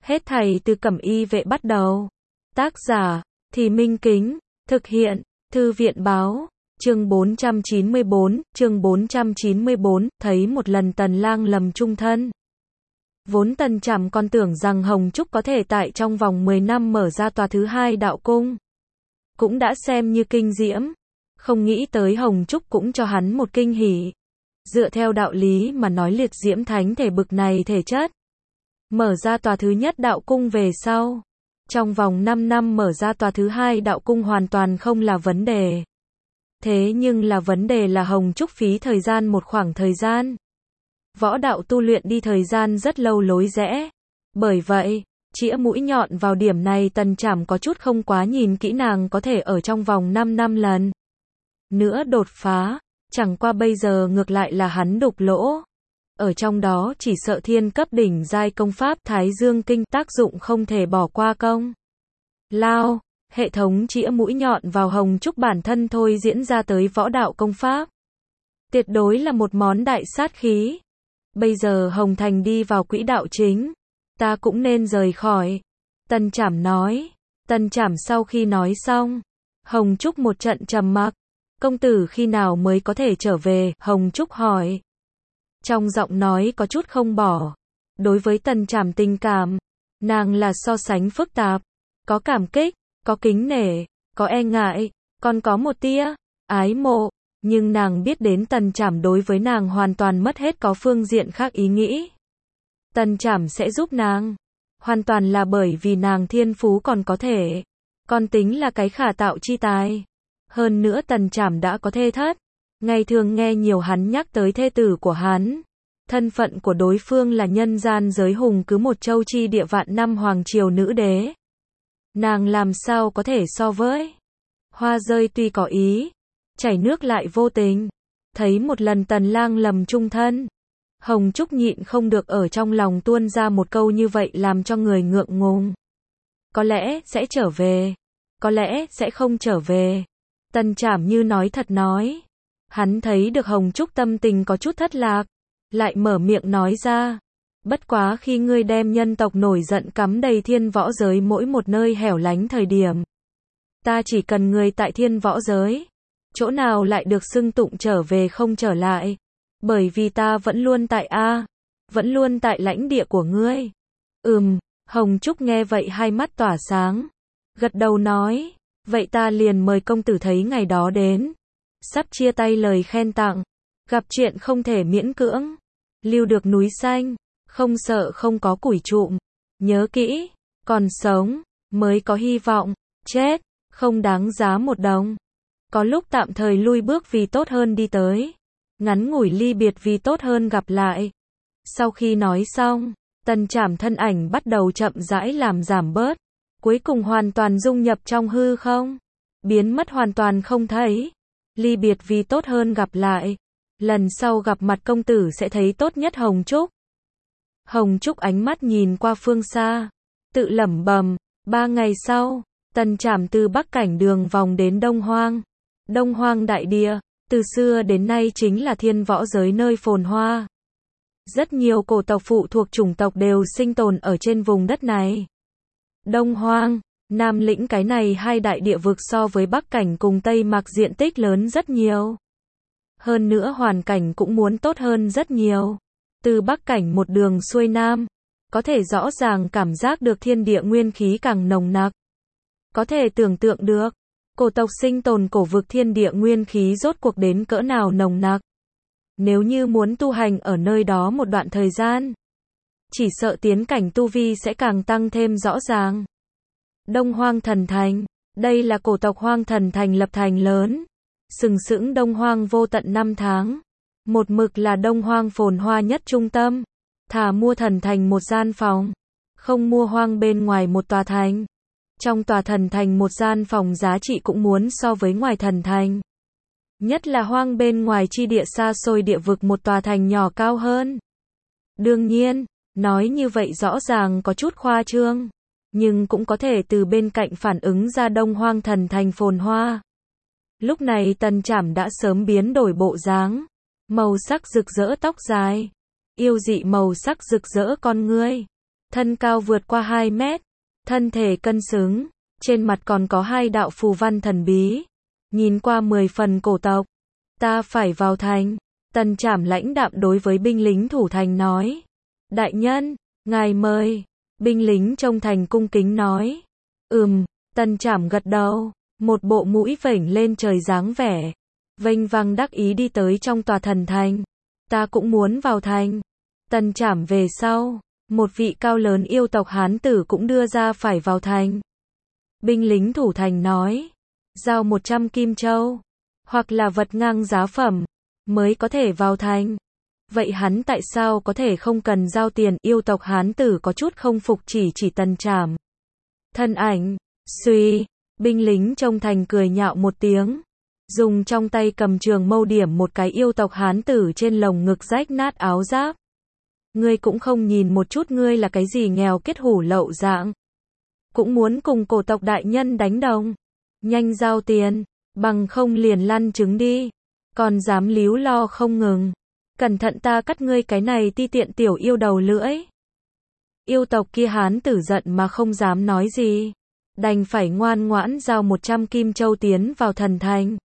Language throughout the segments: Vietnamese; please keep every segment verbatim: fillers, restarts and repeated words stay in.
Hết thảy từ Cẩm Y Vệ bắt đầu. Tác giả, Thì Minh Kính, thực hiện, Thư viện báo, chương bốn trăm chín mươi bốn, chương bốn trăm chín mươi bốn, thấy một lần Tần Lang lầm trung thân. Vốn Tần Trảm còn tưởng rằng Hồng Trúc có thể tại trong vòng mười năm mở ra tòa thứ hai đạo cung. Cũng đã xem như kinh diễm. Không nghĩ tới Hồng Trúc cũng cho hắn một kinh hỉ. Dựa theo đạo lý mà nói liệt diễm thánh thể bực này thể chất. Mở ra tòa thứ nhất đạo cung về sau. Trong vòng năm năm mở ra tòa thứ hai đạo cung hoàn toàn không là vấn đề. Thế nhưng là vấn đề là Hồng Trúc phí thời gian một khoảng thời gian. Võ đạo tu luyện đi thời gian rất lâu lối rẽ. Bởi vậy, chĩa mũi nhọn vào điểm này Tần Trảm có chút không quá nhìn kỹ nàng có thể ở trong vòng năm năm lần nữa đột phá. Chẳng qua bây giờ ngược lại là hắn đục lỗ. Ở trong đó chỉ sợ thiên cấp đỉnh giai công pháp Thái Dương Kinh tác dụng không thể bỏ qua công. Lao, hệ thống chĩa mũi nhọn vào Hồng Trúc bản thân thôi diễn ra tới võ đạo công pháp. Tuyệt đối là một món đại sát khí. Bây giờ Hồng Thành đi vào quỹ đạo chính. Ta cũng nên rời khỏi. Tần Trảm nói. Tần Trảm sau khi nói xong. Hồng Trúc một trận trầm mặc. Công tử khi nào mới có thể trở về? Hồng Trúc hỏi. Trong giọng nói có chút không bỏ. Đối với Tần Trảm tình cảm, nàng là so sánh phức tạp. Có cảm kích, có kính nể, có e ngại, còn có một tia ái mộ. Nhưng nàng biết đến Tần Trảm đối với nàng hoàn toàn mất hết có phương diện khác ý nghĩ. Tần Trảm sẽ giúp nàng. Hoàn toàn là bởi vì nàng thiên phú còn có thể. Còn tính là cái khả tạo chi tài. Hơn nữa Tần Trảm đã có thê thất. Ngày thường nghe nhiều hắn nhắc tới thê tử của hắn. Thân phận của đối phương là nhân gian giới hùng cứ một châu chi địa vạn năm hoàng triều nữ đế. Nàng làm sao có thể so với. Hoa rơi tuy có ý, chảy nước lại vô tình. Thấy một lần Tần Lang lầm trung thân. Hồng Trúc nhịn không được ở trong lòng tuôn ra một câu như vậy làm cho người ngượng ngùng. Có lẽ sẽ trở về. Có lẽ sẽ không trở về. Tần Trảm như nói thật nói. Hắn thấy được Hồng Trúc tâm tình có chút thất lạc. Lại mở miệng nói ra. Bất quá khi ngươi đem nhân tộc nổi giận cắm đầy thiên võ giới mỗi một nơi hẻo lánh thời điểm. Ta chỉ cần ngươi tại thiên võ giới. Chỗ nào lại được xưng tụng trở về không trở lại. Bởi vì ta vẫn luôn tại A. Vẫn luôn tại lãnh địa của ngươi. Ừm, Hồng Trúc nghe vậy hai mắt tỏa sáng. Gật đầu nói. Vậy ta liền mời công tử thấy ngày đó đến. Sắp chia tay lời khen tặng. Gặp chuyện không thể miễn cưỡng. Lưu được núi xanh. Không sợ không có củi trụm. Nhớ kỹ. Còn sống. Mới có hy vọng. Chết. Không đáng giá một đồng. Có lúc tạm thời lui bước vì tốt hơn đi tới. Ngắn ngủi ly biệt vì tốt hơn gặp lại. Sau khi nói xong. Tần Trảm thân ảnh bắt đầu chậm rãi làm giảm bớt. Cuối cùng hoàn toàn dung nhập trong hư không. Biến mất hoàn toàn không thấy. Ly biệt vì tốt hơn gặp lại. Lần sau gặp mặt công tử sẽ thấy tốt nhất Hồng Trúc. Hồng Trúc ánh mắt nhìn qua phương xa. Tự lẩm bẩm. Ba ngày sau. Tần Trảm từ Bắc Cảnh đường vòng đến Đông Hoang. Đông Hoang đại địa. Từ xưa đến nay chính là thiên võ giới nơi phồn hoa. Rất nhiều cổ tộc phụ thuộc chủng tộc đều sinh tồn ở trên vùng đất này. Đông Hoang, Nam Lĩnh cái này hai đại địa vực so với Bắc Cảnh cùng Tây Mạc diện tích lớn rất nhiều. Hơn nữa hoàn cảnh cũng muốn tốt hơn rất nhiều. Từ Bắc Cảnh một đường xuôi Nam, có thể rõ ràng cảm giác được thiên địa nguyên khí càng nồng nặc. Có thể tưởng tượng được, cổ tộc sinh tồn cổ vực thiên địa nguyên khí rốt cuộc đến cỡ nào nồng nặc. Nếu như muốn tu hành ở nơi đó một đoạn thời gian, chỉ sợ tiến cảnh tu vi sẽ càng tăng thêm rõ ràng. Đông Hoang Thần Thành, đây là cổ tộc Hoang Thần Thành lập thành lớn, sừng sững Đông Hoang vô tận năm tháng, một mực là Đông Hoang phồn hoa nhất trung tâm. Thà mua Thần Thành một gian phòng, không mua hoang bên ngoài một tòa thành. Trong tòa Thần Thành một gian phòng giá trị cũng muốn so với ngoài Thần Thành. Nhất là hoang bên ngoài chi địa xa xôi địa vực một tòa thành nhỏ cao hơn. Đương nhiên, nói như vậy rõ ràng có chút khoa trương. Nhưng cũng có thể từ bên cạnh phản ứng ra Đông Hoang Thần Thành phồn hoa. Lúc này Tần Trảm đã sớm biến đổi bộ dáng. Màu sắc rực rỡ tóc dài. Yêu dị màu sắc rực rỡ con ngươi. thân cao vượt qua hai mét, thân thể cân xứng, trên mặt còn có hai đạo phù văn thần bí, nhìn qua mười phần cổ tộc. Ta phải vào thành. Tần Trảm lãnh đạm đối với binh lính thủ thành nói. Đại nhân, ngài mời. Binh lính trong thành cung kính nói. Ừm, Tần Trảm gật đầu, một bộ mũi vểnh lên trời dáng vẻ, vênh vang đắc ý đi tới trong tòa thần thành. Ta cũng muốn vào thành. Tần Trảm về sau, một vị cao lớn yêu tộc hán tử cũng đưa ra phải vào thành. Binh lính thủ thành nói, giao một trăm kim châu, hoặc là vật ngang giá phẩm, mới có thể vào thành. Vậy hắn tại sao có thể không cần giao tiền? Yêu tộc hán tử có chút không phục chỉ chỉ Tần Trảm. Thân ảnh, suy, binh lính trong thành cười nhạo một tiếng, dùng trong tay cầm trường mâu điểm một cái yêu tộc hán tử trên lồng ngực rách nát áo giáp. Ngươi cũng không nhìn một chút ngươi là cái gì nghèo kết hủ lậu dạng. Cũng muốn cùng cổ tộc đại nhân đánh đồng. Nhanh giao tiền, bằng không liền lăn trứng đi. Còn dám líu lo không ngừng. Cẩn thận ta cắt ngươi cái này ti tiện tiểu yêu đầu lưỡi. Yêu tộc kia hán tử giận mà không dám nói gì. Đành phải ngoan ngoãn giao một trăm kim châu tiến vào thần thành.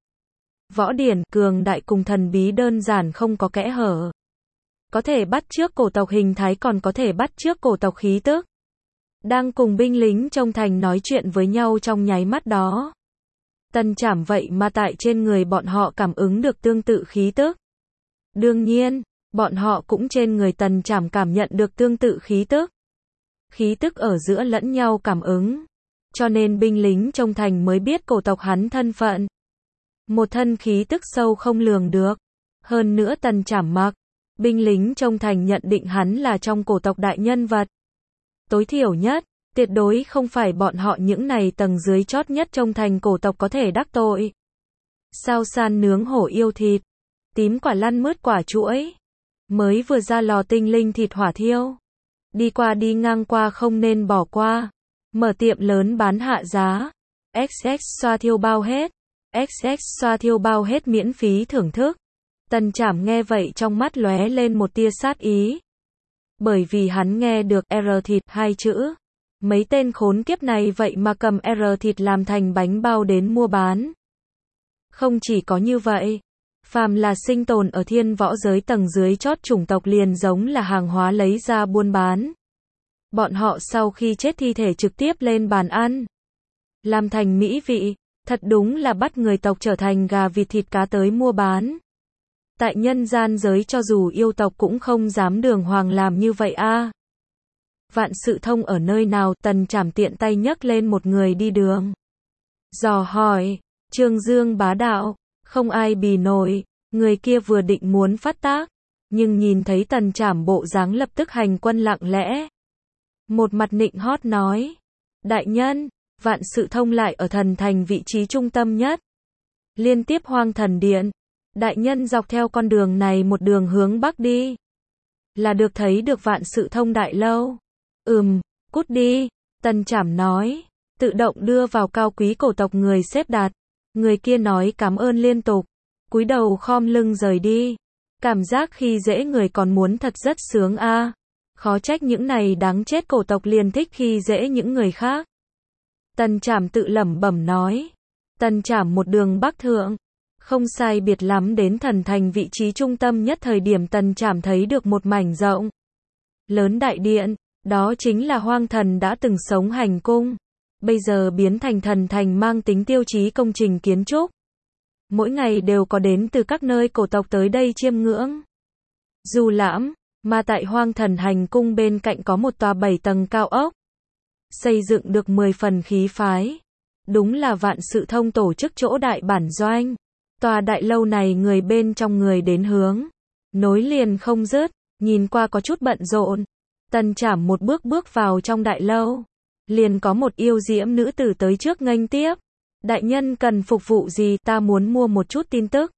Võ điển cường đại cùng thần bí đơn giản không có kẽ hở. Có thể bắt chước cổ tộc hình thái còn có thể bắt chước cổ tộc khí tức. Đang cùng binh lính trong thành nói chuyện với nhau trong nháy mắt đó. Tần Trảm vậy mà tại trên người bọn họ cảm ứng được tương tự khí tức. Đương nhiên, bọn họ cũng trên người Tần Trảm cảm nhận được tương tự khí tức. Khí tức ở giữa lẫn nhau cảm ứng. Cho nên binh lính trong thành mới biết cổ tộc hắn thân phận. Một thân khí tức sâu không lường được. Hơn nữa Tần Trảm mặc. Binh lính trong thành nhận định hắn là trong cổ tộc đại nhân vật. Tối thiểu nhất, tuyệt đối không phải bọn họ những này tầng dưới chót nhất trong thành cổ tộc có thể đắc tội. Sao san nướng hổ yêu thịt, tím quả lăn mướt quả chuỗi, mới vừa ra lò tinh linh thịt hỏa thiêu. Đi qua đi ngang qua không nên bỏ qua. Mở tiệm lớn bán hạ giá. ích ích xoa thiêu bao hết. ích ích xoa thiêu bao hết miễn phí thưởng thức. Tần Trảm nghe vậy trong mắt lóe lên một tia sát ý. Bởi vì hắn nghe được R thịt hai chữ. Mấy tên khốn kiếp này vậy mà cầm R thịt làm thành bánh bao đến mua bán. Không chỉ có như vậy, phàm là sinh tồn ở thiên võ giới tầng dưới chót chủng tộc liền giống là hàng hóa lấy ra buôn bán. Bọn họ sau khi chết thi thể trực tiếp lên bàn ăn. Làm thành mỹ vị, thật đúng là bắt người tộc trở thành gà vịt thịt cá tới mua bán. Tại nhân gian giới cho dù yêu tộc cũng không dám đường hoàng làm như vậy a. À. Vạn Sự Thông ở nơi nào? Tần Trảm tiện tay nhấc lên một người đi đường. Dò hỏi, Trương Dương bá đạo, không ai bì nổi, người kia vừa định muốn phát tác, nhưng nhìn thấy Tần Trảm bộ dáng lập tức hành quân lặng lẽ. Một mặt nịnh hót nói, đại nhân, Vạn Sự Thông lại ở thần thành vị trí trung tâm nhất. Liên tiếp Hoang Thần Điện. Đại nhân dọc theo con đường này một đường hướng bắc đi. Là được thấy được Vạn Sự Thông đại lâu. Ừm, cút đi. Tần Trảm nói. Tự động đưa vào cao quý cổ tộc người xếp đặt. Người kia nói cảm ơn liên tục. Cúi đầu khom lưng rời đi. Cảm giác khi dễ người còn muốn thật rất sướng a. À. Khó trách những này đáng chết cổ tộc liền thích khi dễ những người khác. Tần Trảm tự lẩm bẩm nói. Tần Trảm một đường bắc thượng. Không sai biệt lắm đến thần thành vị trí trung tâm nhất thời điểm Tần Trảm thấy được một mảnh rộng. Lớn đại điện, đó chính là Hoang Thần đã từng sống hành cung. Bây giờ biến thành thần thành mang tính tiêu chí công trình kiến trúc. Mỗi ngày đều có đến từ các nơi cổ tộc tới đây chiêm ngưỡng. Du lãm, mà tại Hoang Thần hành cung bên cạnh có một tòa bảy tầng cao ốc. Xây dựng được mười phần khí phái. Đúng là Vạn Sự Thông tổ chức chỗ đại bản doanh. Tòa đại lâu này người bên trong người đến hướng. Nối liền không dứt, nhìn qua có chút bận rộn. Tần Trảm một bước bước vào trong đại lâu. Liền có một yêu diễm nữ tử tới trước nghênh tiếp. Đại nhân cần phục vụ gì? Ta muốn mua một chút tin tức.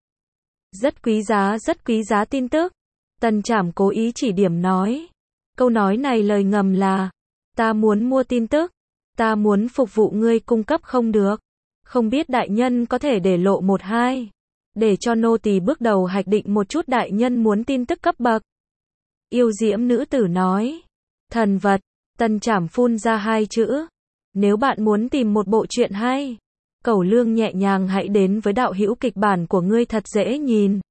Rất quý giá, rất quý giá tin tức. Tần Trảm cố ý chỉ điểm nói. Câu nói này lời ngầm là. Ta muốn mua tin tức. Ta muốn phục vụ ngươi cung cấp không được. Không biết đại nhân có thể để lộ một hai. Để cho nô tỳ bước đầu hạch định một chút đại nhân muốn tin tức cấp bậc. Yêu diễm nữ tử nói. Thần vật. Tân Trảm phun ra hai chữ. Nếu bạn muốn tìm một bộ truyện hay, cẩu lương nhẹ nhàng hãy đến với đạo hữu kịch bản của ngươi thật dễ nhìn.